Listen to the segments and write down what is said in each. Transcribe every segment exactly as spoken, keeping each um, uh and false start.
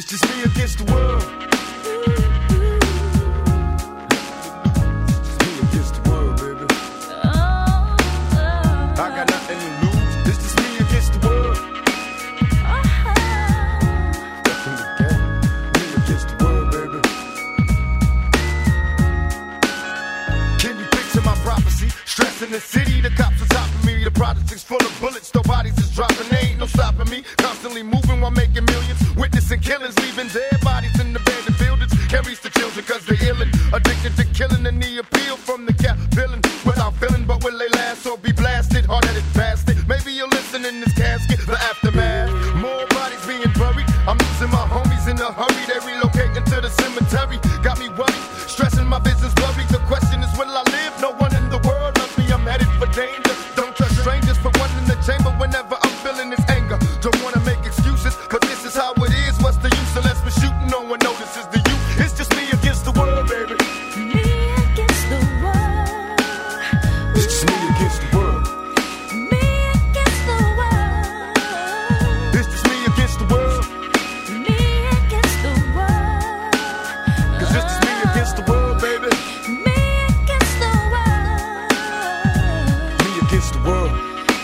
It's just me against the world. It's me against the world, baby. I got nothing to lose. It's just me against the world. Step in the game. Me against the world, baby. Can you picture my prophecy? Stress in the city, the cops are topping me. The projects full of bullets, no bodies is dropping. They ain't no stopping me. Constantly moving while making millions. Witnessing killings, leaving dead bodies in abandoned buildings. Can't reach the children cause they're illin'. Addicted to killing and the appeal from the cap villain. Without feeling, but will they last or be blasted? Hard-headed bastard. Maybe you'll listen in this casket, the aftermath. More bodies being buried. I'm losing my homies in a hurry. They relocating to the cemetery. Got me worried, stressing my business blurry. The question is, will I live? No one in the world loves me. I'm headed for danger. Don't trust strangers. Put one in the chamber whenever I'm feeling this anger. Don't wanna make excuses, but this is how it is. What's the use unless we're shooting? No one notices the youth. It's just me against the world, baby. Me against the world. It's just me against the world. Me against the world. It's just me against the world. Me against the world. Cause it's just me against the world, baby. Me against the world. Me against the world.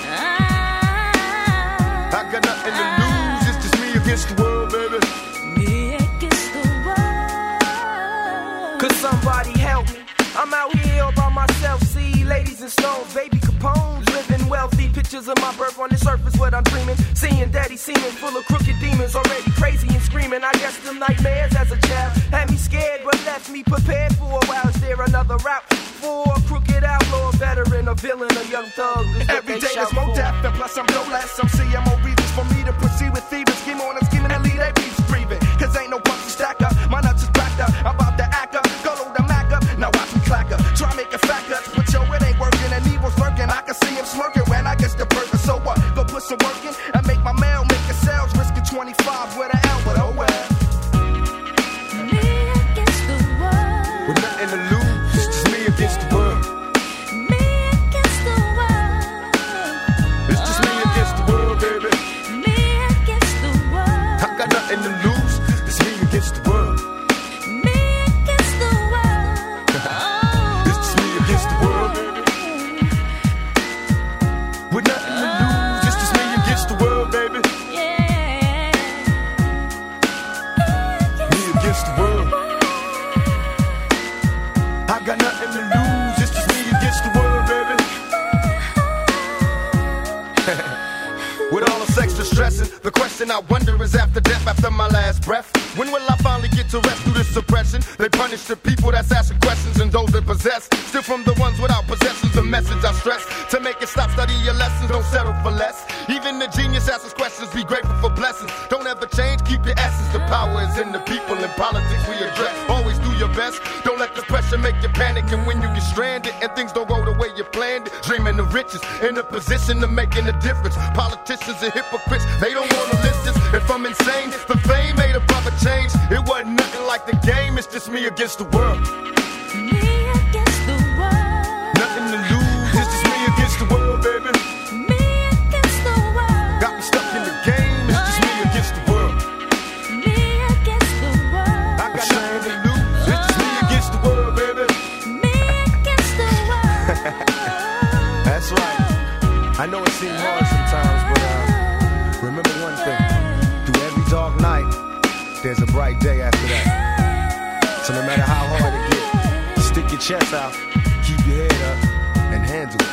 I got nothing to lose. It's just me against the world, baby. Me against the world. Could somebody help me? I'm out here all by myself. See ladies in stones, baby Capone's, living wealthy. Pictures of my birth on the surface, what I'm dreaming. Seeing daddy seeming full of crooked demons, already crazy and screaming. I guess them nightmares as a child had me scared, but left me prepared for a while. Is there another route for a crooked outlaw, veteran, a villain, a young thug? Every day there's more death, and plus I'm no less. I'm seeing more reasons for me to proceed with thieving. Scheme on and scheming and lead that beats breathing. Cause ain't no bunch to stack up. My nuts is backed up. I'm about to act up. Go load the Mac up. Now watch me clack up. Try make it fat cuts, but yo, it ain't working. And evil's lurking. I can see him smirking when I get the burger. So what? Go put some work in and make my mail, make it sales. Risking twenty-five with an L, but oh well. Me against the world. With nothing to lose. It's just me against the world. Me against the world. It's just me against the world, baby. Me against the world. I got nothing to lose. It's me against the world. Me against the world. It's just me against the world, baby. With nothing to lose. It's just me against the world, baby. Yeah. Me against the world. I got nothing to lose. It's just me against the world, baby. With all this extra stressing, the question I wonder is after death, after my last breath, when will I finally get to rest through this suppression? They punish the people that's asking questions and those that possess. Still from the ones without possessions, the message I stress. To make it stop, study your lessons, don't settle for less. Even the genius asks questions, be grateful for blessings. Don't ever change, keep your essence. The power is in the people, in politics we address. Always do your best, don't let the pressure make you panic. And when you get stranded and things don't go the way you planned it, dreaming of riches, in a position of making a difference. Politicians are hypocrites, they don't want to listen. If I'm insane, the fame made a proper change. It wasn't nothing like the game, it's just me against the world. Me against the world. Nothing to lose, it's just me against the world, baby. Me against the world. Got me stuck in the game, it's just me against the world. Me against the world. I got nothing to lose, it's just me against the world, baby. Me against the world. That's right. I know it seems hard sometimes, but uh, remember one thing. Through every dark night, there's a bright day after that. So no matter how hard it gets, stick your chest out, keep your head up, and handle it.